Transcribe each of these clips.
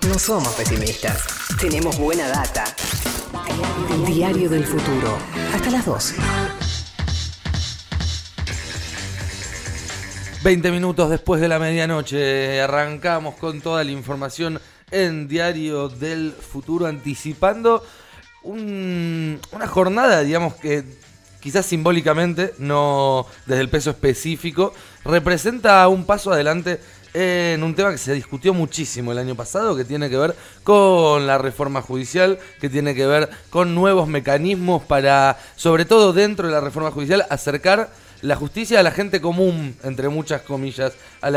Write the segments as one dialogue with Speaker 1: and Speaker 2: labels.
Speaker 1: No somos pesimistas. Tenemos buena data. Diario del Futuro. Hasta las 2.
Speaker 2: 20 minutos después de la medianoche, arrancamos con toda la información en Diario del Futuro, anticipando una jornada, digamos, que quizás simbólicamente, no desde el peso específico, representa un paso adelante en un tema que se discutió muchísimo el año pasado, que tiene que ver con la reforma judicial, que tiene que ver con nuevos mecanismos para, sobre todo dentro de la reforma judicial, acercar la justicia a la gente común, entre muchas comillas,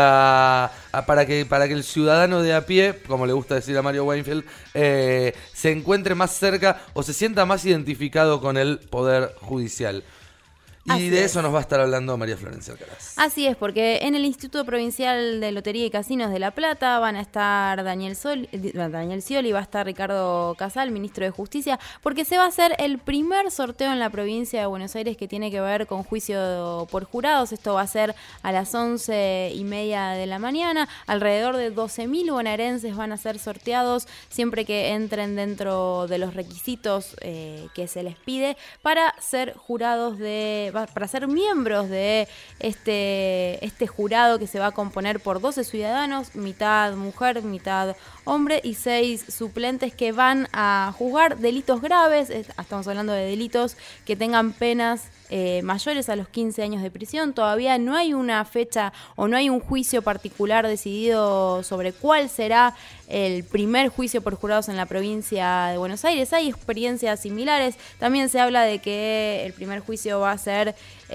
Speaker 2: para que el ciudadano de a pie, como le gusta decir a Mario Weinfeld, se encuentre más cerca o se sienta más identificado con el poder judicial. Y
Speaker 3: Así
Speaker 2: de
Speaker 3: es.
Speaker 2: eso nos va a estar hablando María Florencia Alcaraz.
Speaker 3: Así es, porque en el Instituto Provincial de Lotería y Casinos de La Plata van a estar Daniel Scioli, va a estar Ricardo Casal, ministro de Justicia, porque se va a hacer el primer sorteo en la provincia de Buenos Aires que tiene que ver con juicio por jurados. Esto va a ser a las 11:30 de la mañana. Alrededor de 12.000 bonaerenses van a ser sorteados siempre que entren dentro de los requisitos que se les pide para ser jurados para ser miembros de este jurado que se va a componer por 12 ciudadanos, mitad mujer, mitad hombre, y 6 suplentes que van a juzgar delitos graves. Estamos hablando de delitos que tengan penas mayores a los 15 años de prisión. Todavía no hay una fecha o no hay un juicio particular decidido sobre cuál será el primer juicio por jurados en la provincia de Buenos Aires. Hay experiencias similares. También se habla de que el primer juicio va a ser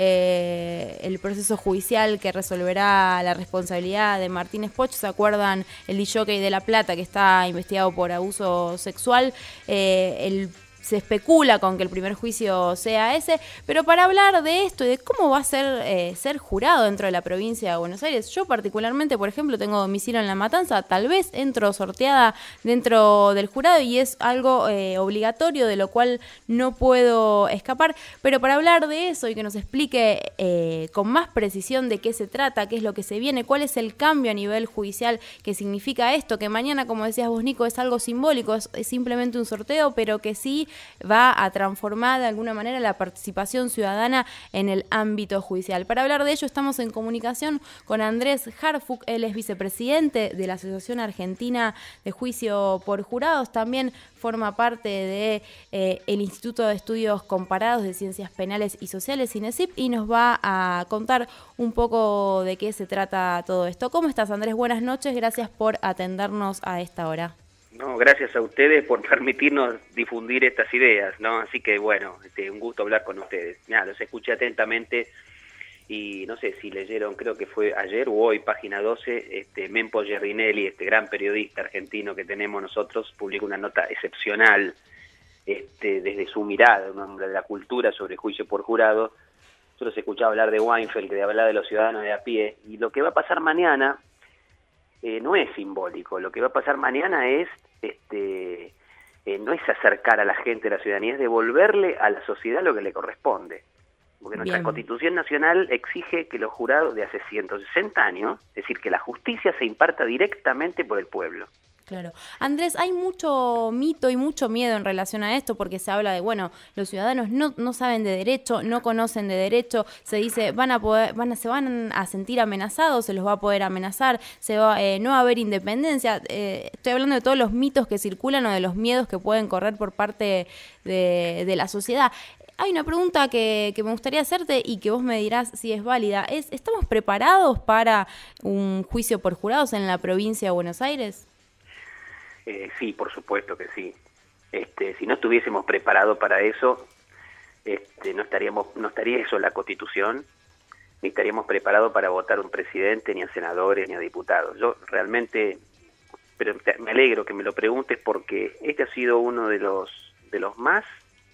Speaker 3: el proceso judicial que resolverá la responsabilidad de Martínez Poch. ¿Se acuerdan? El disjockey de La Plata que está investigado por abuso sexual. Se especula con que el primer juicio sea ese, pero para hablar de esto y de cómo va a ser jurado dentro de la provincia de Buenos Aires, yo particularmente, por ejemplo, tengo domicilio en La Matanza, tal vez entro sorteada dentro del jurado y es algo obligatorio, de lo cual no puedo escapar, pero para hablar de eso y que nos explique con más precisión de qué se trata, qué es lo que se viene, cuál es el cambio a nivel judicial que significa esto, que mañana, como decías vos, Nico, es algo simbólico, es simplemente un sorteo, pero que sí va a transformar de alguna manera la participación ciudadana en el ámbito judicial. Para hablar de ello estamos en comunicación con Andrés Harfuch. Él es vicepresidente de la Asociación Argentina de Juicio por Jurados, también forma parte de el Instituto de Estudios Comparados de Ciencias Penales y Sociales, INESIP, y nos va a contar un poco de qué se trata todo esto. ¿Cómo estás, Andrés? Buenas noches, gracias por atendernos a esta hora.
Speaker 4: No, gracias a ustedes por permitirnos difundir estas ideas, ¿no? Así que bueno, un gusto hablar con ustedes. Nada, los escuché atentamente y no sé si leyeron, creo que fue ayer o hoy, página 12, Mempo Gerrinelli, este gran periodista argentino que tenemos nosotros, publicó una nota excepcional desde su mirada, un hombre de la cultura sobre juicio por jurado. Nosotros escuchaba hablar de Weinfeld, que hablaba de los ciudadanos de a pie, y lo que va a pasar mañana no es simbólico. Lo que va a pasar mañana es no es acercar a la gente, a la ciudadanía, es devolverle a la sociedad lo que le corresponde. Porque nuestra
Speaker 3: Bien.
Speaker 4: Constitución Nacional exige que los jurados de hace 160 años, es decir, que la justicia se imparta directamente por el pueblo.
Speaker 3: Claro. Andrés, hay mucho mito y mucho miedo en relación a esto porque se habla de, bueno, los ciudadanos no saben de derecho, no conocen de derecho, se dice, se van a sentir amenazados, se los va a poder amenazar, no va a haber independencia. Estoy hablando de todos los mitos que circulan o de los miedos que pueden correr por parte de la sociedad. Hay una pregunta que me gustaría hacerte y que vos me dirás si es válida. ¿Estamos preparados para un juicio por jurados en la provincia de Buenos Aires?
Speaker 4: Sí, por supuesto que sí. Si no estuviésemos preparados para eso, no estaría eso en la Constitución, ni estaríamos preparados para votar un presidente, ni a senadores, ni a diputados. Yo realmente, pero me alegro que me lo preguntes porque este ha sido uno de los más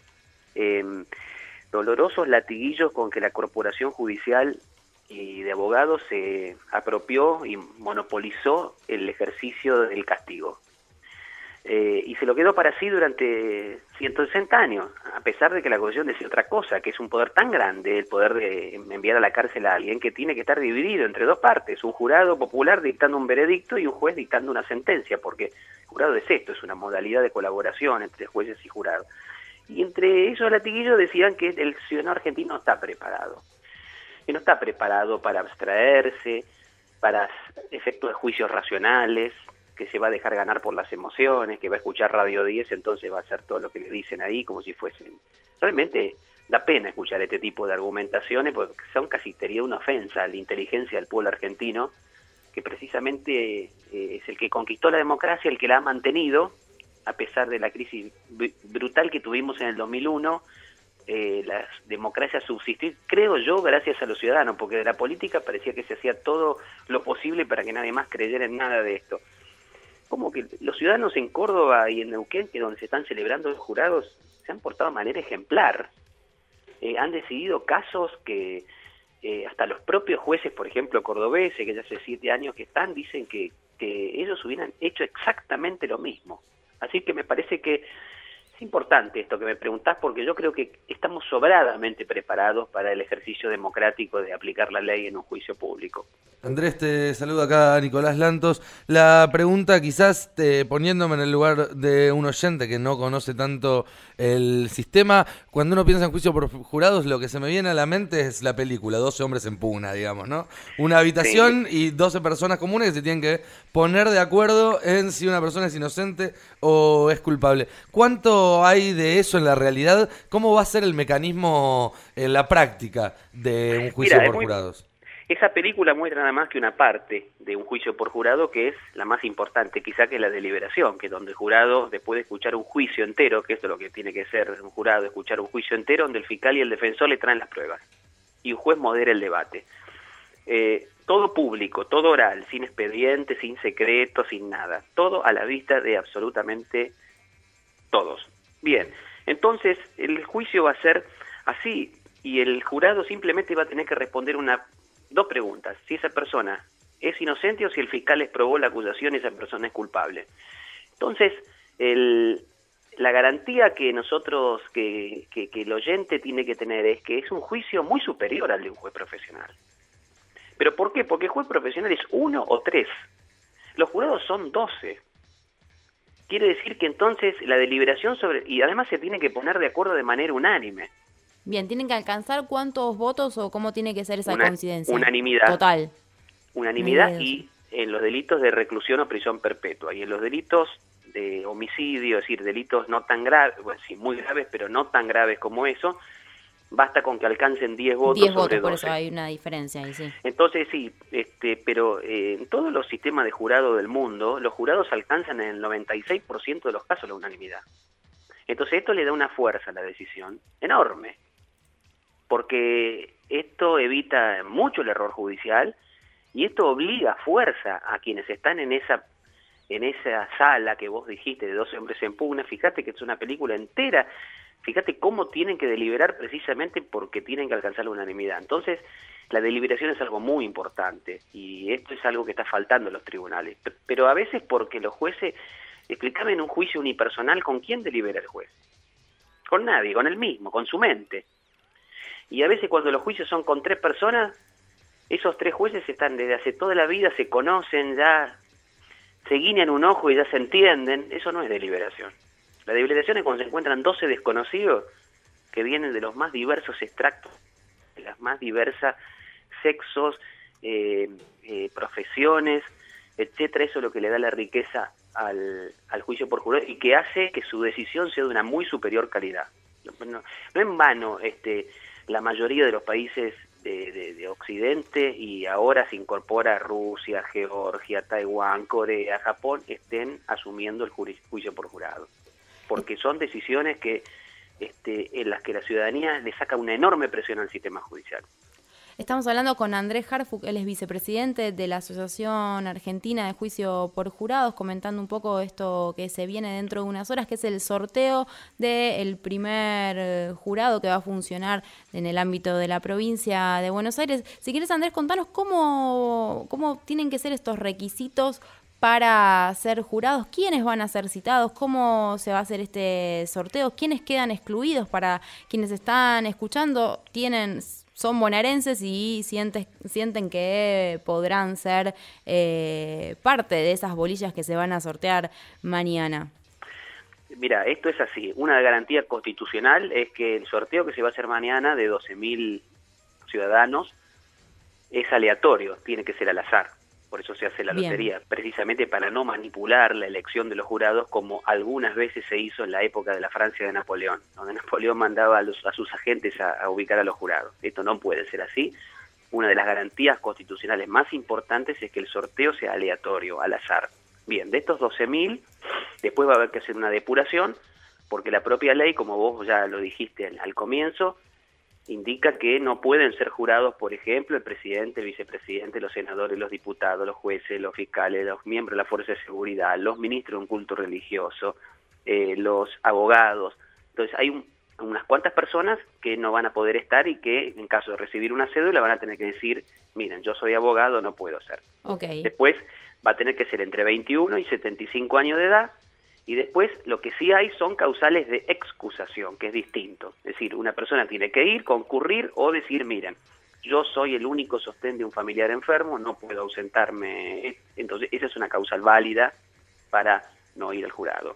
Speaker 4: dolorosos latiguillos con que la corporación judicial y de abogados se apropió y monopolizó el ejercicio del castigo. y se lo quedó para sí durante 160 años, a pesar de que la Constitución decía otra cosa, que es un poder tan grande, el poder de enviar a la cárcel a alguien, que tiene que estar dividido entre dos partes, un jurado popular dictando un veredicto y un juez dictando una sentencia, porque el jurado es esto, es una modalidad de colaboración entre jueces y jurados. Y entre esos latiguillos decían que el ciudadano argentino no está preparado, que no está preparado para abstraerse, para efectos de juicios racionales, que se va a dejar ganar por las emociones, que va a escuchar Radio 10, entonces va a hacer todo lo que le dicen ahí como si fuesen... Realmente da pena escuchar este tipo de argumentaciones porque son casi, sería una ofensa a la inteligencia del pueblo argentino, que precisamente es el que conquistó la democracia, el que la ha mantenido, a pesar de la crisis brutal que tuvimos en el 2001, la democracia subsistir, creo yo, gracias a los ciudadanos, porque de la política parecía que se hacía todo lo posible para que nadie más creyera en nada de esto. Como que los ciudadanos en Córdoba y en Neuquén, que donde se están celebrando los jurados, se han portado de manera ejemplar. Han decidido casos que hasta los propios jueces, por ejemplo, cordobeses, que ya hace 7 años que están, dicen que ellos hubieran hecho exactamente lo mismo. Así que me parece que es importante esto que me preguntás, porque yo creo que estamos sobradamente preparados para el ejercicio democrático de aplicar la ley en un juicio público.
Speaker 2: Andrés, te saluda acá Nicolás Lantos. La pregunta, quizás poniéndome en el lugar de un oyente que no conoce tanto el sistema, cuando uno piensa en juicio por jurados, lo que se me viene a la mente es la película, 12 hombres en pugna, digamos, ¿no? Una habitación y 12 personas comunes que se tienen que poner de acuerdo en si una persona es inocente o es culpable. ¿Cuánto hay de eso en la realidad? ¿Cómo va a ser el mecanismo en la práctica de un juicio por jurados?
Speaker 4: Esa película muestra nada más que una parte de un juicio por jurado, que es la más importante, quizá, que es la deliberación, que es donde el jurado, después de escuchar un juicio entero, que esto es lo que tiene que ser un jurado, escuchar un juicio entero, donde el fiscal y el defensor le traen las pruebas, y un juez modera el debate. Todo público, todo oral, sin expediente, sin secreto, sin nada, todo a la vista de absolutamente todos. Bien, entonces el juicio va a ser así, y el jurado simplemente va a tener que responder dos preguntas: si esa persona es inocente o si el fiscal les probó la acusación y esa persona es culpable. Entonces, la garantía que nosotros, que el oyente tiene que tener es que es un juicio muy superior al de un juez profesional. ¿Pero por qué? Porque el juez profesional es 1 o 3. Los jurados son 12. Quiere decir que entonces la deliberación y además se tiene que poner de acuerdo de manera unánime.
Speaker 3: Bien, ¿tienen que alcanzar cuántos votos o cómo tiene que ser esa coincidencia?
Speaker 4: Unanimidad.
Speaker 3: Total.
Speaker 4: Unanimidad y en los delitos de reclusión o prisión perpetua. Y en los delitos de homicidio, es decir, delitos no tan graves, bueno, sí, muy graves, pero no tan graves como eso, basta con que alcancen 10 votos
Speaker 3: 10
Speaker 4: sobre
Speaker 3: votos,
Speaker 4: 12.
Speaker 3: por eso hay una diferencia ahí, sí.
Speaker 4: Entonces sí, pero en todos los sistemas de jurado del mundo, los jurados alcanzan en el 96% de los casos la unanimidad. Entonces esto le da una fuerza a la decisión enorme, porque esto evita mucho el error judicial y esto obliga a fuerza a quienes están en esa sala que vos dijiste de 12 hombres en pugna. Fíjate que es una película entera, fíjate cómo tienen que deliberar precisamente porque tienen que alcanzar la unanimidad. Entonces la deliberación es algo muy importante y esto es algo que está faltando en los tribunales, pero a veces porque los jueces, explícame en un juicio unipersonal, ¿con quién delibera el juez? Con nadie, con él mismo, con su mente. Y a veces cuando los juicios son con 3 personas, esos 3 jueces están desde hace toda la vida, se conocen, ya se guiñan un ojo y ya se entienden. Eso no es deliberación. La deliberación es cuando se encuentran 12 desconocidos que vienen de los más diversos extractos, de las más diversas sexos, profesiones, etcétera. Eso es lo que le da la riqueza al juicio por jurado y que hace que su decisión sea de una muy superior calidad. No en vano la mayoría de los países de Occidente, y ahora se incorpora Rusia, Georgia, Taiwán, Corea, Japón, estén asumiendo el juicio por jurado, porque son decisiones que en las que la ciudadanía le saca una enorme presión al sistema judicial.
Speaker 3: Estamos hablando con Andrés Harfuch, él es vicepresidente de la Asociación Argentina de Juicio por Jurados, comentando un poco esto que se viene dentro de unas horas, que es el sorteo del primer jurado que va a funcionar en el ámbito de la provincia de Buenos Aires. Si quieres, Andrés, contanos cómo tienen que ser estos requisitos para ser jurados. ¿Quiénes van a ser citados? ¿Cómo se va a hacer este sorteo? ¿Quiénes quedan excluidos? Para quienes están escuchando, son bonaerenses y sienten que podrán ser parte de esas bolillas que se van a sortear mañana.
Speaker 4: Mira, esto es así. Una garantía constitucional es que el sorteo que se va a hacer mañana de 12.000 ciudadanos es aleatorio, tiene que ser al azar. Por eso se hace la lotería, precisamente para no manipular la elección de los jurados como algunas veces se hizo en la época de la Francia de Napoleón, donde Napoleón mandaba a sus agentes a ubicar a los jurados. Esto no puede ser así. Una de las garantías constitucionales más importantes es que el sorteo sea aleatorio, al azar. Bien, de estos 12.000, después va a haber que hacer una depuración, porque la propia ley, como vos ya lo dijiste al comienzo, indica que no pueden ser jurados, por ejemplo, el presidente, el vicepresidente, los senadores, los diputados, los jueces, los fiscales, los miembros de la Fuerza de Seguridad, los ministros de un culto religioso, los abogados. Entonces hay unas cuantas personas que no van a poder estar y que en caso de recibir una cédula van a tener que decir, miren, yo soy abogado, no puedo ser.
Speaker 3: Okay.
Speaker 4: Después va a tener que ser entre 21 y 75 años de edad. Y después lo que sí hay son causales de excusación, que es distinto. Es decir, una persona tiene que ir, concurrir o decir, miren, yo soy el único sostén de un familiar enfermo, no puedo ausentarme. Entonces esa es una causal válida para no ir al jurado.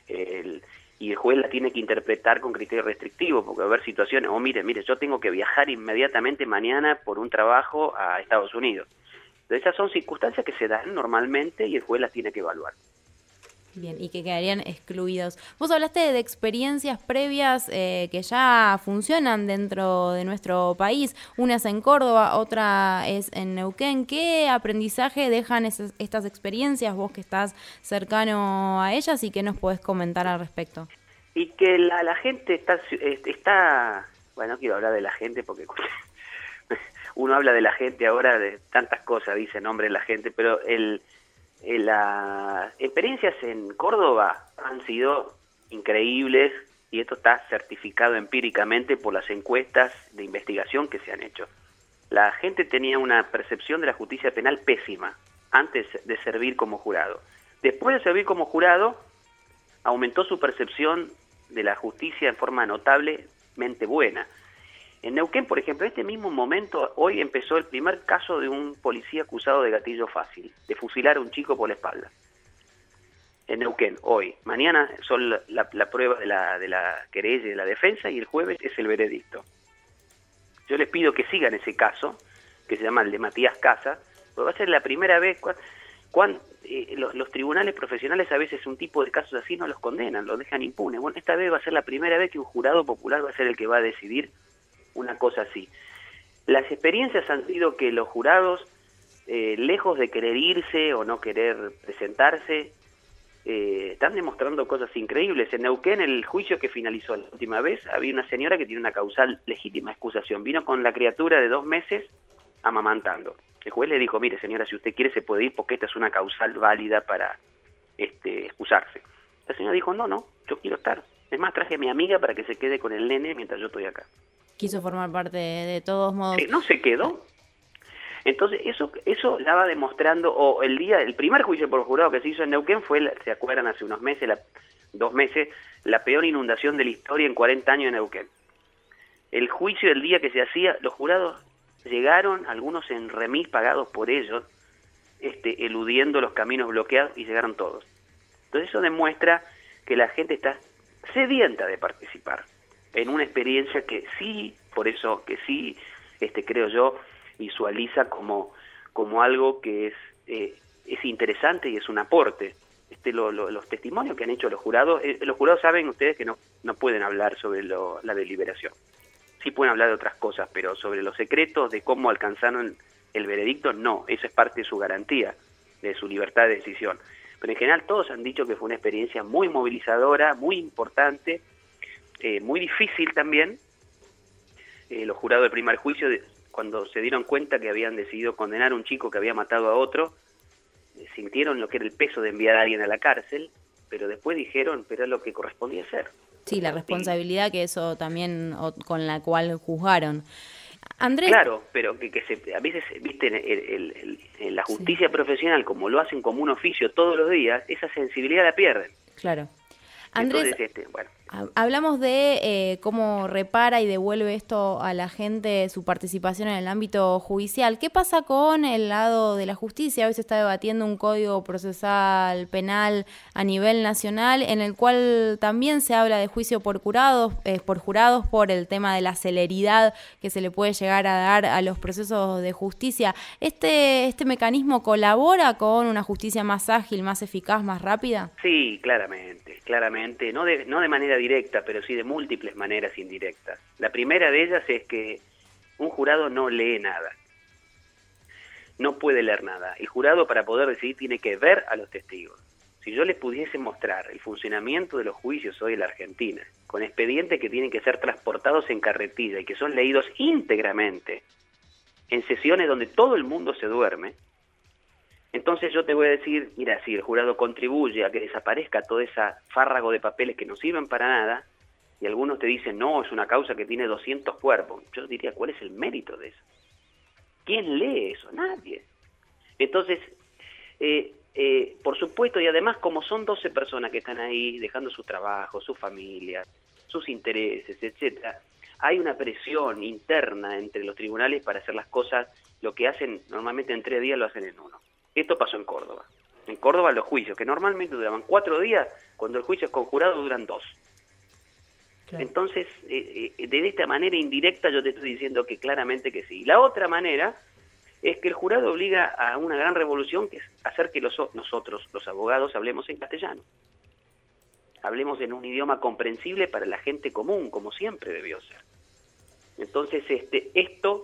Speaker 4: Y el juez la tiene que interpretar con criterio restrictivo, porque va a haber situaciones, mire, yo tengo que viajar inmediatamente mañana por un trabajo a Estados Unidos. Entonces esas son circunstancias que se dan normalmente y el juez las tiene que evaluar.
Speaker 3: Bien, y que quedarían excluidos. Vos hablaste de experiencias previas que ya funcionan dentro de nuestro país. Una es en Córdoba, otra es en Neuquén. ¿Qué aprendizaje dejan estas experiencias, vos que estás cercano a ellas, y qué nos podés comentar al respecto?
Speaker 4: Y que la gente está... Bueno, no quiero hablar de la gente porque uno habla de la gente ahora de tantas cosas, dice nombre de la gente, pero las experiencias en Córdoba han sido increíbles y esto está certificado empíricamente por las encuestas de investigación que se han hecho. La gente tenía una percepción de la justicia penal pésima antes de servir como jurado. Después de servir como jurado, aumentó su percepción de la justicia en forma notablemente buena. En Neuquén, por ejemplo, en este mismo momento, hoy empezó el primer caso de un policía acusado de gatillo fácil, de fusilar a un chico por la espalda. En Neuquén, hoy. Mañana son la prueba de la querella y de la defensa, y el jueves es el veredicto. Yo les pido que sigan ese caso, que se llama el de Matías Casa, porque va a ser la primera vez los tribunales profesionales a veces un tipo de casos así no los condenan, los dejan impunes. Bueno, esta vez va a ser la primera vez que un jurado popular va a ser el que va a decidir una cosa así. Las experiencias han sido que los jurados, lejos de querer irse o no querer presentarse, están demostrando cosas increíbles. En Neuquén, el juicio que finalizó la última vez, había una señora que tiene una causal legítima excusación. Vino con la criatura de 2 meses amamantando. El juez le dijo, mire señora, si usted quiere se puede ir porque esta es una causal válida para excusarse. La señora dijo, no, yo quiero estar. Es más, traje a mi amiga para que se quede con el nene mientras yo estoy acá.
Speaker 3: Quiso formar parte de todos modos.
Speaker 4: No se quedó. Entonces eso la va demostrando. El primer juicio por jurado que se hizo en Neuquén fue, ¿se acuerdan? Hace unos meses, 2 meses, la peor inundación de la historia en 40 años en Neuquén. El juicio del día que se hacía, los jurados llegaron, algunos en remis pagados por ellos, eludiendo los caminos bloqueados, y llegaron todos. Entonces eso demuestra que la gente está sedienta de participar en una experiencia que sí, por eso que sí, creo yo, visualiza como algo que es interesante y es un aporte. Los testimonios que han hecho los jurados saben ustedes que no pueden hablar sobre la deliberación. Sí pueden hablar de otras cosas, pero sobre los secretos de cómo alcanzaron el veredicto, no. Eso es parte de su garantía, de su libertad de decisión. Pero en general todos han dicho que fue una experiencia muy movilizadora, muy importante, muy difícil también. Los jurados del primer juicio, cuando se dieron cuenta que habían decidido condenar a un chico que había matado a otro, sintieron lo que era el peso de enviar a alguien a la cárcel, pero después dijeron, pero es lo que correspondía hacer.
Speaker 3: Sí, la responsabilidad que eso también con la cual juzgaron. Andrés.
Speaker 4: Claro, pero a veces, viste, la justicia profesional, como lo hacen como un oficio todos los días, esa sensibilidad la pierden.
Speaker 3: Claro. Andrés,
Speaker 4: entonces, bueno.
Speaker 3: Hablamos de cómo repara y devuelve esto a la gente su participación en el ámbito judicial. ¿Qué pasa con el lado de la justicia? Hoy se está debatiendo un código procesal penal a nivel nacional en el cual también se habla de juicio por jurados por el tema de la celeridad que se le puede llegar a dar a los procesos de justicia. ¿Este mecanismo colabora con una justicia más ágil, más eficaz, más rápida?
Speaker 4: Sí, claramente, no de manera directa, pero sí de múltiples maneras indirectas. La primera de ellas es que un jurado no lee nada, no puede leer nada. El jurado, para poder decidir, tiene que ver a los testigos. Si yo les pudiese mostrar el funcionamiento de los juicios hoy en la Argentina, con expedientes que tienen que ser transportados en carretilla y que son leídos íntegramente en sesiones donde todo el mundo se duerme, entonces yo te voy a decir, mira, si el jurado contribuye a que desaparezca todo ese fárrago de papeles que no sirven para nada, y algunos te dicen, no, es una causa que tiene 200 cuerpos, yo diría, ¿cuál es el mérito de eso? ¿Quién lee eso? Nadie. Entonces, por supuesto, y además como son 12 personas que están ahí dejando su trabajo, su familia, sus intereses, etcétera, hay una presión interna entre los tribunales para hacer las cosas, lo que hacen normalmente en 3 días lo hacen en 1. Esto pasó en Córdoba. En Córdoba los juicios, que normalmente duraban 4 días, cuando el juicio es conjurado duran 2. Claro. Entonces, de esta manera indirecta yo te estoy diciendo que claramente que sí. La otra manera es que el jurado obliga a una gran revolución, que es hacer que nosotros, los abogados, hablemos en castellano. Hablemos en un idioma comprensible para la gente común, como siempre debió ser. Entonces, esto...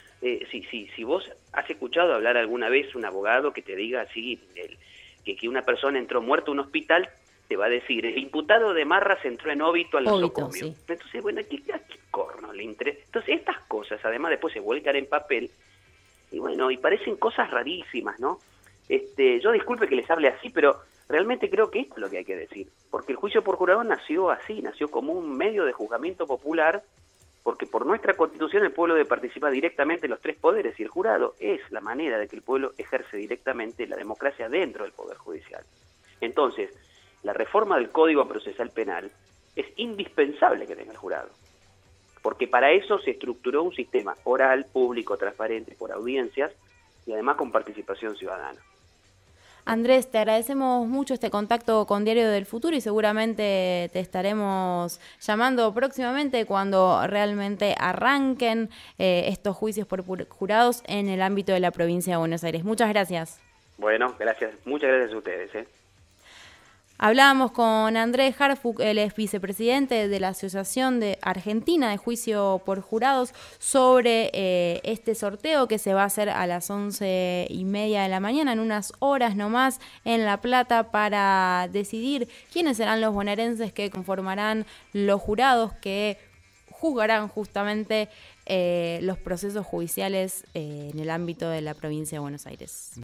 Speaker 4: Si vos has escuchado hablar alguna vez un abogado que te diga así, que una persona entró muerta a un hospital, te va a decir, el imputado de Marras entró en óbito al nosocomio. Sí. Entonces, bueno, ¿a qué corno le interesa? Entonces, estas cosas, además, después se vuelcan en papel, y bueno, y parecen cosas rarísimas, ¿no? Yo disculpe que les hable así, pero realmente creo que esto es lo que hay que decir, porque el juicio por jurado nació así, nació como un medio de juzgamiento popular, porque por nuestra Constitución el pueblo debe participar directamente en los 3 poderes y el jurado es la manera de que el pueblo ejerce directamente la democracia dentro del Poder Judicial. Entonces, la reforma del Código Procesal Penal es indispensable que tenga el jurado, porque para eso se estructuró un sistema oral, público, transparente, por audiencias y además con participación ciudadana.
Speaker 3: Andrés, te agradecemos mucho este contacto con Diario del Futuro y seguramente te estaremos llamando próximamente cuando realmente arranquen estos juicios por jurados en el ámbito de la provincia de Buenos Aires. Muchas gracias.
Speaker 4: Bueno, gracias. Muchas gracias a ustedes.
Speaker 3: Hablábamos con Andrés Harfuch, él es vicepresidente de la Asociación de Argentina de Juicio por Jurados, sobre este sorteo que se va a hacer a las 11:30 de la mañana, en unas horas nomás, en La Plata, para decidir quiénes serán los bonaerenses que conformarán los jurados que juzgarán justamente los procesos judiciales en el ámbito de la provincia de Buenos Aires.